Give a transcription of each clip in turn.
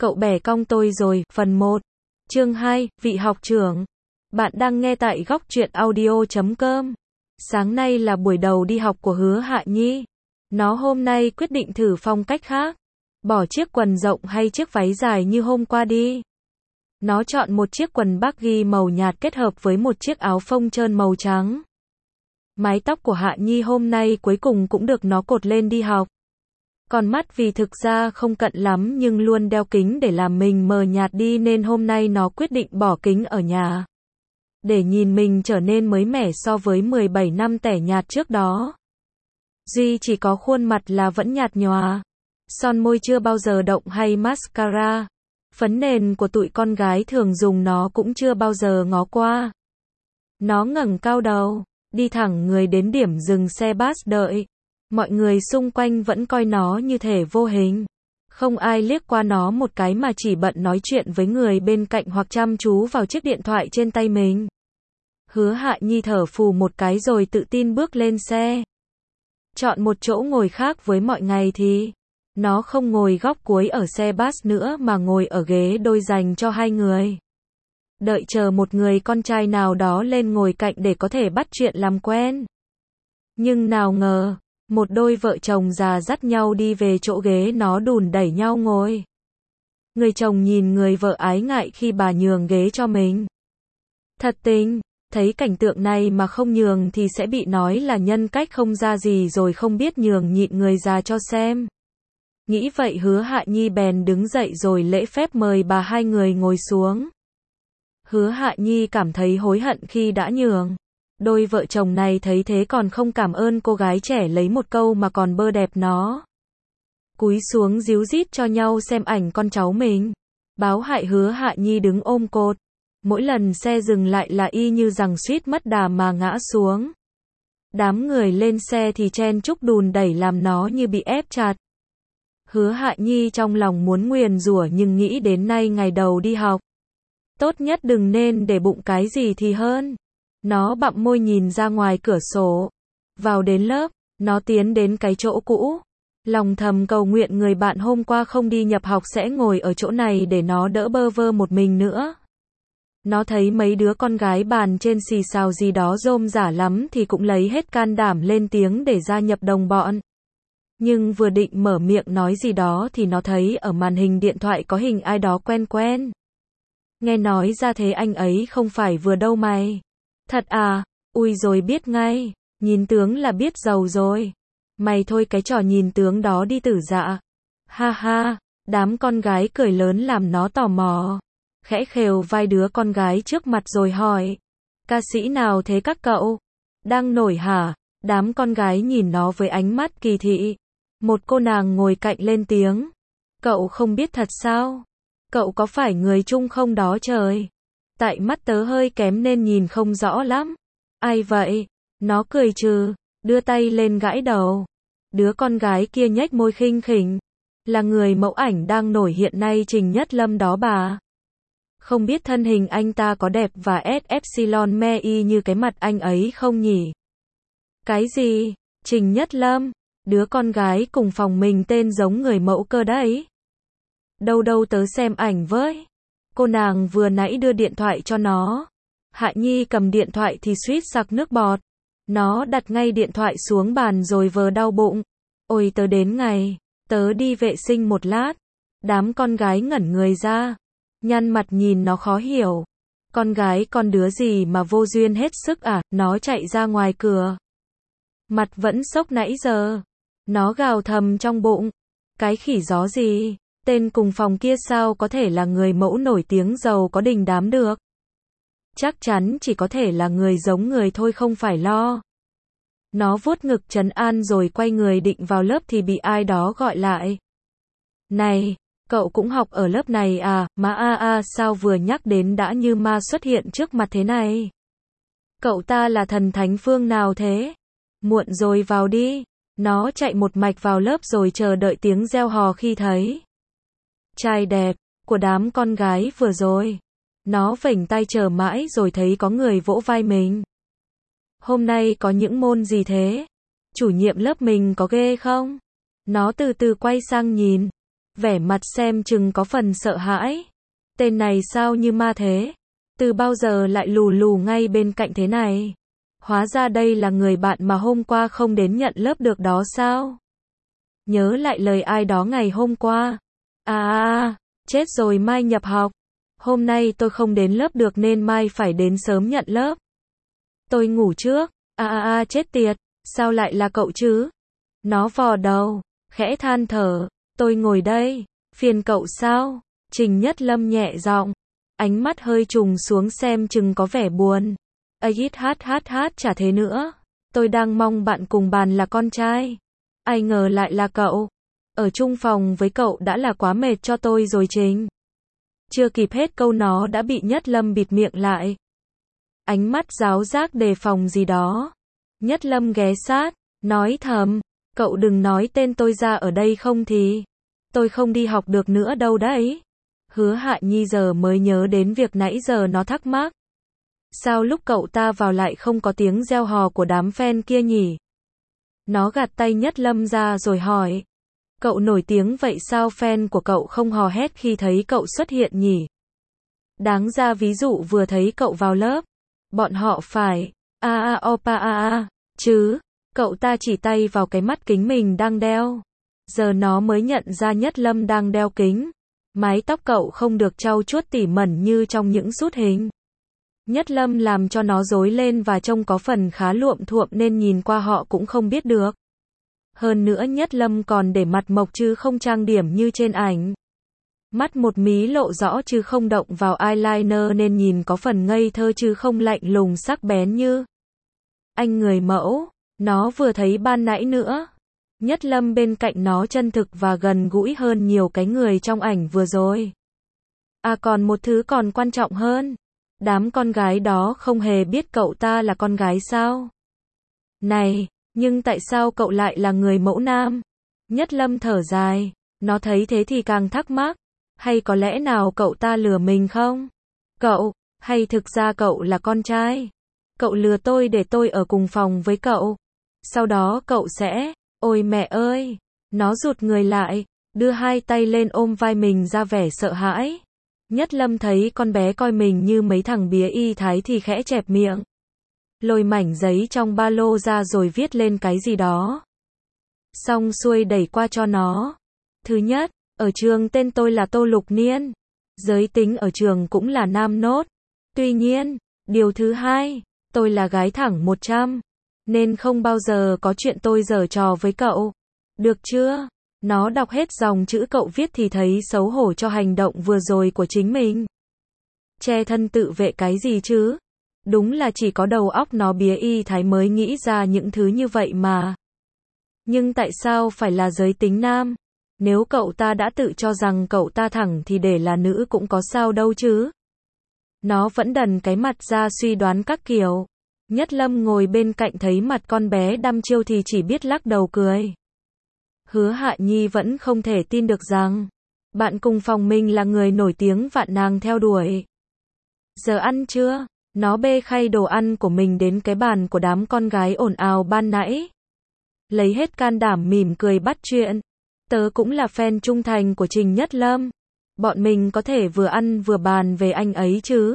Cậu bẻ cong tôi rồi, phần 1. Chương 2, vị học trưởng. Bạn đang nghe tại góc truyện audio.com. Sáng nay là buổi đầu đi học của Hứa Hạ Nhi. Nó hôm nay quyết định thử phong cách khác. Bỏ chiếc quần rộng hay chiếc váy dài như hôm qua đi. Nó chọn một chiếc quần baggy màu nhạt kết hợp với một chiếc áo phông trơn màu trắng. Mái tóc của Hạ Nhi hôm nay cuối cùng cũng được nó cột lên đi học. Còn mắt vì thực ra không cận lắm nhưng luôn đeo kính để làm mình mờ nhạt đi nên hôm nay nó quyết định bỏ kính ở nhà. Để nhìn mình trở nên mới mẻ so với 17 năm tẻ nhạt trước đó. Duy chỉ có khuôn mặt là vẫn nhạt nhòa. Son môi chưa bao giờ động hay mascara. Phấn nền của tụi con gái thường dùng nó cũng chưa bao giờ ngó qua. Nó ngẩng cao đầu, đi thẳng người đến điểm dừng xe bus đợi. Mọi người xung quanh vẫn coi nó như thể vô hình. Không ai liếc qua nó một cái mà chỉ bận nói chuyện với người bên cạnh hoặc chăm chú vào chiếc điện thoại trên tay mình. Hứa Hạ Nhi thở phù một cái rồi tự tin bước lên xe. Chọn một chỗ ngồi khác với mọi ngày thì nó không ngồi góc cuối ở xe bus nữa mà ngồi ở ghế đôi dành cho hai người. Đợi chờ một người con trai nào đó lên ngồi cạnh để có thể bắt chuyện làm quen. Nhưng nào ngờ, một đôi vợ chồng già dắt nhau đi về chỗ ghế nó đùn đẩy nhau ngồi. Người chồng nhìn người vợ ái ngại khi bà nhường ghế cho mình. Thật tình, thấy cảnh tượng này mà không nhường thì sẽ bị nói là nhân cách không ra gì rồi không biết nhường nhịn người già cho xem. Nghĩ vậy Hứa Hạ Nhi bèn đứng dậy rồi lễ phép mời bà hai người ngồi xuống. Hứa Hạ Nhi cảm thấy hối hận khi đã nhường. Đôi vợ chồng này thấy thế còn không cảm ơn cô gái trẻ lấy một câu mà còn bơ đẹp nó. Cúi xuống díu dít cho nhau xem ảnh con cháu mình. Báo hại Hứa Hạ Nhi đứng ôm cột. Mỗi lần xe dừng lại là y như rằng suýt mất đà mà ngã xuống. Đám người lên xe thì chen chúc đùn đẩy làm nó như bị ép chặt. Hứa Hạ Nhi trong lòng muốn nguyền rủa nhưng nghĩ đến nay ngày đầu đi học. Tốt nhất đừng nên để bụng cái gì thì hơn. Nó bặm môi nhìn ra ngoài cửa sổ. Vào đến lớp, nó tiến đến cái chỗ cũ. Lòng thầm cầu nguyện người bạn hôm qua không đi nhập học sẽ ngồi ở chỗ này để nó đỡ bơ vơ một mình nữa. Nó thấy mấy đứa con gái bàn trên xì xào gì đó rôm rả lắm thì cũng lấy hết can đảm lên tiếng để gia nhập đồng bọn. Nhưng vừa định mở miệng nói gì đó thì nó thấy ở màn hình điện thoại có hình ai đó quen quen. Nghe nói ra thế anh ấy không phải vừa đâu mày. Thật à, ui rồi biết ngay, nhìn tướng là biết giàu rồi. Mày thôi cái trò nhìn tướng đó đi tử dạ. Ha ha, đám con gái cười lớn làm nó tò mò. Khẽ khều vai đứa con gái trước mặt rồi hỏi. Ca sĩ nào thế các cậu? Đang nổi hả? Đám con gái nhìn nó với ánh mắt kỳ thị. Một cô nàng ngồi cạnh lên tiếng. Cậu không biết thật sao? Cậu có phải người Trung không đó trời? Tại mắt tớ hơi kém nên nhìn không rõ lắm. Ai vậy? Nó cười trừ, đưa tay lên gãi đầu. Đứa con gái kia nhếch môi khinh khỉnh. Là người mẫu ảnh đang nổi hiện nay Trình Nhất Lâm đó bà. Không biết thân hình anh ta có đẹp và S-Epsilon me y như cái mặt anh ấy không nhỉ? Cái gì? Trình Nhất Lâm? Đứa con gái cùng phòng mình tên giống người mẫu cơ đấy. Đâu đâu tớ xem ảnh với. Cô nàng vừa nãy đưa điện thoại cho nó. Hạ Nhi cầm điện thoại thì suýt sặc nước bọt. Nó đặt ngay điện thoại xuống bàn rồi vờ đau bụng. Ôi tớ đến ngày, tớ đi vệ sinh một lát. Đám con gái ngẩn người ra. Nhăn mặt nhìn nó khó hiểu. Con gái con đứa gì mà vô duyên hết sức à, nó chạy ra ngoài cửa. Mặt vẫn sốc nãy giờ. Nó gào thầm trong bụng. Cái khỉ gió gì? Tên cùng phòng kia sao có thể là người mẫu nổi tiếng giàu có đình đám được? Chắc chắn chỉ có thể là người giống người thôi không phải lo. Nó vuốt ngực trấn an rồi quay người định vào lớp thì bị ai đó gọi lại. Này, cậu cũng học ở lớp này à, mà sao vừa nhắc đến đã như ma xuất hiện trước mặt thế này? Cậu ta là thần thánh phương nào thế? Muộn rồi vào đi. Nó chạy một mạch vào lớp rồi chờ đợi tiếng reo hò khi thấy trai đẹp của đám con gái vừa rồi. Nó vểnh tay chờ mãi rồi thấy có người vỗ vai mình. Hôm nay có những môn gì thế? Chủ nhiệm lớp mình có ghê không? Nó từ từ quay sang nhìn. vẻ mặt xem chừng có phần sợ hãi. Tên này sao như ma thế? Từ bao giờ lại lù lù ngay bên cạnh thế này? Hóa ra đây là người bạn mà hôm qua không đến nhận lớp được đó sao? Nhớ lại lời ai đó ngày hôm qua. Chết rồi, mai nhập học. Hôm nay tôi không đến lớp được nên mai phải đến sớm nhận lớp. Tôi ngủ trước. Chết tiệt, sao lại là cậu chứ? Nó vò đầu, khẽ than thở. Tôi ngồi đây, phiền cậu sao? Trình Nhất Lâm nhẹ giọng, ánh mắt hơi trùng xuống xem chừng có vẻ buồn. Chả thế nữa. Tôi đang mong bạn cùng bàn là con trai. Ai ngờ lại là cậu. Ở chung phòng với cậu đã là quá mệt cho tôi rồi Trình. Chưa kịp hết câu nó đã bị Nhất Lâm bịt miệng lại. Ánh mắt giáo giác đề phòng gì đó. Nhất Lâm ghé sát, nói thầm, cậu đừng nói tên tôi ra ở đây không thì tôi không đi học được nữa đâu đấy. Hứa Hạ Nhi giờ mới nhớ đến việc nãy giờ nó thắc mắc. Sao lúc cậu ta vào lại không có tiếng reo hò của đám fan kia nhỉ? Nó gạt tay Nhất Lâm ra rồi hỏi. Cậu nổi tiếng vậy sao fan của cậu không hò hét khi thấy cậu xuất hiện nhỉ? Đáng ra ví dụ vừa thấy cậu vào lớp, bọn họ phải chứ. Cậu ta chỉ tay vào cái mắt kính mình đang đeo. Giờ nó mới nhận ra Nhất Lâm đang đeo kính. Mái tóc cậu không được trau chuốt tỉ mẩn như trong những sút hình. Nhất Lâm làm cho nó rối lên và trông có phần khá luộm thuộm nên nhìn qua họ cũng không biết được. Hơn nữa Nhất Lâm còn để mặt mộc chứ không trang điểm như trên ảnh. Mắt một mí lộ rõ chứ không động vào eyeliner nên nhìn có phần ngây thơ chứ không lạnh lùng sắc bén như anh người mẫu nó vừa thấy ban nãy nữa. Nhất Lâm bên cạnh nó chân thực và gần gũi hơn nhiều cái người trong ảnh vừa rồi. Còn một thứ còn quan trọng hơn. Đám con gái đó không hề biết cậu ta là con gái sao? Này, nhưng tại sao cậu lại là người mẫu nam? Nhất Lâm thở dài, nó thấy thế thì càng thắc mắc. Hay có lẽ nào cậu ta lừa mình không? Cậu, hay thực ra cậu là con trai? Cậu lừa tôi để tôi ở cùng phòng với cậu. Sau đó cậu sẽ... Ôi mẹ ơi! Nó rụt người lại, đưa hai tay lên ôm vai mình ra vẻ sợ hãi. Nhất Lâm thấy con bé coi mình như mấy thằng bía y thái thì khẽ chẹp miệng. Lôi mảnh giấy trong ba lô ra rồi viết lên cái gì đó. Xong xuôi đẩy qua cho nó. Thứ nhất, ở trường tên tôi là Tô Lục Niên. Giới tính ở trường cũng là nam nốt. Tuy nhiên, điều thứ hai, tôi là gái thẳng 100. Nên không bao giờ có chuyện tôi giở trò với cậu. Được chưa? Nó đọc hết dòng chữ cậu viết thì thấy xấu hổ cho hành động vừa rồi của chính mình. Che thân tự vệ cái gì chứ? Đúng là chỉ có đầu óc nó bía y thái mới nghĩ ra những thứ như vậy mà. Nhưng tại sao phải là giới tính nam? Nếu cậu ta đã tự cho rằng cậu ta thẳng thì để là nữ cũng có sao đâu chứ. Nó vẫn đần cái mặt ra suy đoán các kiểu. Nhất Lâm ngồi bên cạnh thấy mặt con bé đăm chiêu thì chỉ biết lắc đầu cười. Hứa Hạ Nhi vẫn không thể tin được rằng bạn cùng phòng mình là người nổi tiếng vạn nàng theo đuổi. Giờ ăn chưa? Nó bê khay đồ ăn của mình đến cái bàn của đám con gái ồn ào ban nãy. Lấy hết can đảm mỉm cười bắt chuyện. Tớ cũng là fan trung thành của Trình Nhất Lâm. Bọn mình có thể vừa ăn vừa bàn về anh ấy chứ?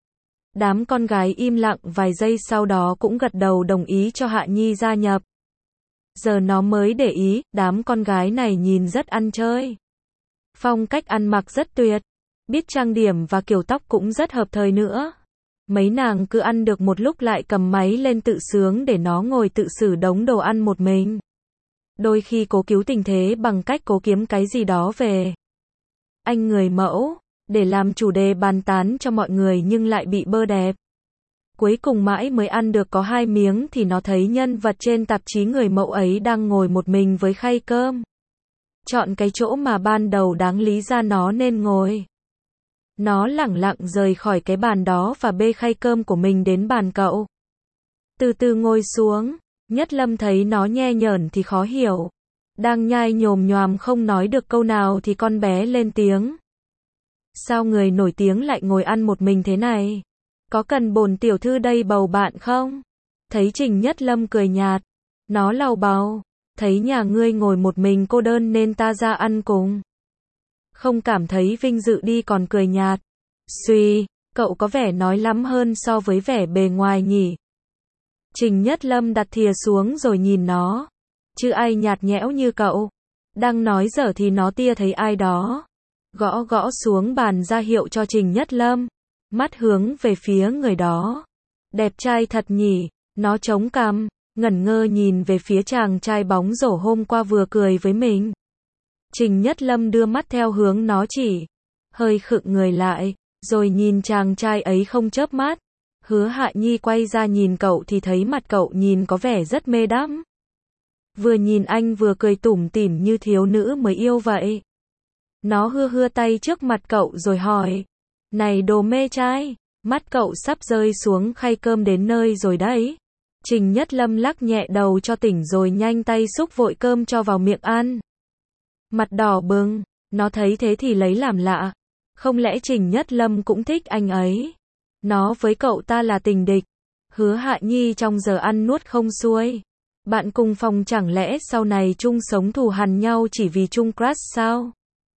Đám con gái im lặng vài giây sau đó cũng gật đầu đồng ý cho Hạ Nhi gia nhập. Giờ nó mới để ý, đám con gái này nhìn rất ăn chơi. Phong cách ăn mặc rất tuyệt. Biết trang điểm và kiểu tóc cũng rất hợp thời nữa. Mấy nàng cứ ăn được một lúc lại cầm máy lên tự sướng để nó ngồi tự xử đống đồ ăn một mình. Đôi khi cố cứu tình thế bằng cách cố kiếm cái gì đó về anh người mẫu, để làm chủ đề bàn tán cho mọi người nhưng lại bị bơ đẹp. Cuối cùng mãi mới ăn được có 2 miếng thì nó thấy nhân vật trên tạp chí người mẫu ấy đang ngồi một mình với khay cơm. Chọn cái chỗ mà ban đầu đáng lý ra nó nên ngồi. Nó lẳng lặng rời khỏi cái bàn đó và bê khay cơm của mình đến bàn cậu. Từ từ ngồi xuống, Nhất Lâm thấy nó nhe nhởn thì khó hiểu. Đang nhai nhồm nhoàm không nói được câu nào thì con bé lên tiếng. Sao người nổi tiếng lại ngồi ăn một mình thế này? Có cần bổn tiểu thư đây bầu bạn không? Thấy Trình Nhất Lâm cười nhạt. Nó lầu bầu. Thấy nhà ngươi ngồi một mình cô đơn nên ta ra ăn cùng. không cảm thấy vinh dự đi còn cười nhạt. Suy, cậu có vẻ nói lắm hơn so với vẻ bề ngoài nhỉ. Trình Nhất Lâm đặt thìa xuống rồi nhìn nó. Chứ ai nhạt nhẽo như cậu. Đang nói dở thì nó tia thấy ai đó. Gõ gõ xuống bàn ra hiệu cho Trình Nhất Lâm. Mắt hướng về phía người đó. Đẹp trai thật nhỉ. Nó chống cằm, ngẩn ngơ nhìn về phía chàng trai bóng rổ hôm qua vừa cười với mình. Trình Nhất Lâm đưa mắt theo hướng nó chỉ. Hơi khựng người lại, rồi nhìn chàng trai ấy không chớp mắt. Hứa Hạ Nhi quay ra nhìn cậu thì thấy mặt cậu nhìn có vẻ rất mê đắm. Vừa nhìn anh vừa cười tủm tỉm như thiếu nữ mới yêu vậy. Nó hưa tay trước mặt cậu rồi hỏi. Này đồ mê trai, mắt cậu sắp rơi xuống khay cơm đến nơi rồi đấy. Trình Nhất Lâm lắc nhẹ đầu cho tỉnh rồi nhanh tay xúc vội cơm cho vào miệng ăn. Mặt đỏ bừng, nó thấy thế thì lấy làm lạ. Không lẽ Trình Nhất Lâm cũng thích anh ấy? Nó với cậu ta là tình địch. Hứa Hạ Nhi trong giờ ăn nuốt không xuôi. Bạn cùng phòng chẳng lẽ sau này chung sống thù hằn nhau chỉ vì chung crush sao?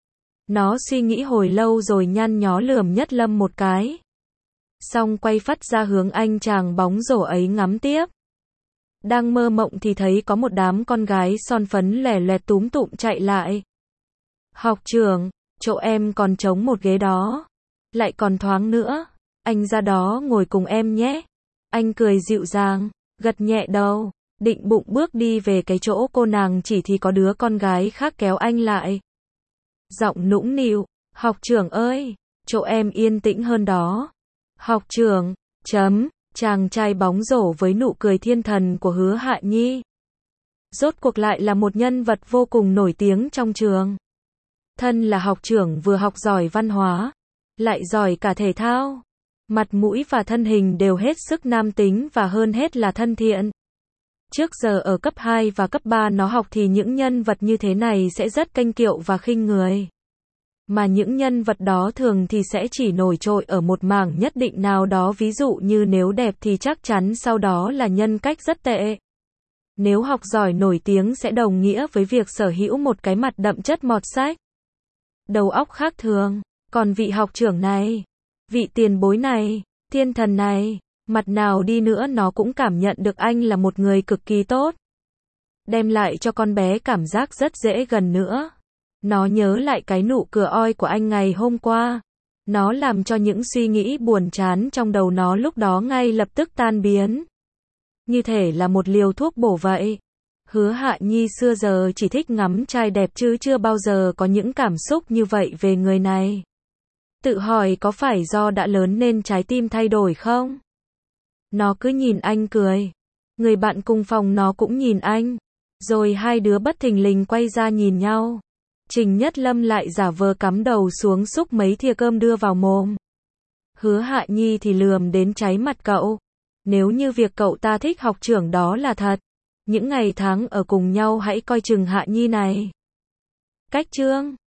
Nó suy nghĩ hồi lâu rồi nhăn nhó lườm Nhất Lâm một cái. Xong quay phắt ra hướng anh chàng bóng rổ ấy ngắm tiếp. Đang mơ mộng thì thấy có một đám con gái son phấn lẻ loẹt túm tụm chạy lại. Học trưởng, chỗ em còn trống một ghế đó. Lại còn thoáng nữa. Anh ra đó ngồi cùng em nhé. Anh cười dịu dàng, gật nhẹ đầu, định bụng bước đi về cái chỗ cô nàng chỉ thì có đứa con gái khác kéo anh lại. Giọng nũng nịu, học trưởng ơi, chỗ em yên tĩnh hơn đó. Học trưởng, chàng trai bóng rổ với nụ cười thiên thần của Hứa Hạ Nhi. Rốt cuộc lại là một nhân vật vô cùng nổi tiếng trong trường. Thân là học trưởng vừa học giỏi văn hóa, lại giỏi cả thể thao. Mặt mũi và thân hình đều hết sức nam tính và hơn hết là thân thiện. Trước giờ ở cấp 2 và cấp 3 nó học thì những nhân vật như thế này sẽ rất kênh kiệu và khinh người. Mà những nhân vật đó thường thì sẽ chỉ nổi trội ở một mảng nhất định nào đó, ví dụ như nếu đẹp thì chắc chắn sau đó là nhân cách rất tệ. Nếu học giỏi nổi tiếng sẽ đồng nghĩa với việc sở hữu một cái mặt đậm chất mọt sách. Đầu óc khác thường, còn vị học trưởng này, vị tiền bối này, thiên thần này, mặt nào đi nữa nó cũng cảm nhận được anh là một người cực kỳ tốt. Đem lại cho con bé cảm giác rất dễ gần nữa. Nó nhớ lại cái nụ cười oi của anh ngày hôm qua. Nó làm cho những suy nghĩ buồn chán trong đầu nó lúc đó ngay lập tức tan biến. Như thể là một liều thuốc bổ vậy. Hứa Hạ Nhi xưa giờ chỉ thích ngắm trai đẹp chứ chưa bao giờ có những cảm xúc như vậy về người này. Tự hỏi có phải do đã lớn nên trái tim thay đổi không? Nó cứ nhìn anh cười. Người bạn cùng phòng nó cũng nhìn anh. Rồi hai đứa bất thình lình quay ra nhìn nhau. Trình Nhất Lâm lại giả vờ cắm đầu xuống xúc mấy thìa cơm đưa vào mồm. Hứa Hạ Nhi thì lườm đến cháy mặt cậu. Nếu như việc cậu ta thích học trưởng đó là thật, những ngày tháng ở cùng nhau hãy coi chừng Hạ Nhi này. Cách chương